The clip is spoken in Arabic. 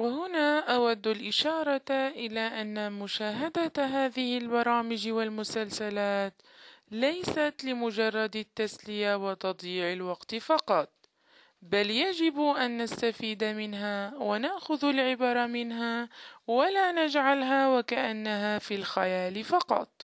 وهنا أود الإشارة إلى أن مشاهدة هذه البرامج والمسلسلات ليست لمجرد التسلية وتضييع الوقت فقط، بل يجب أن نستفيد منها ونأخذ العبر منها ولا نجعلها وكأنها في الخيال فقط.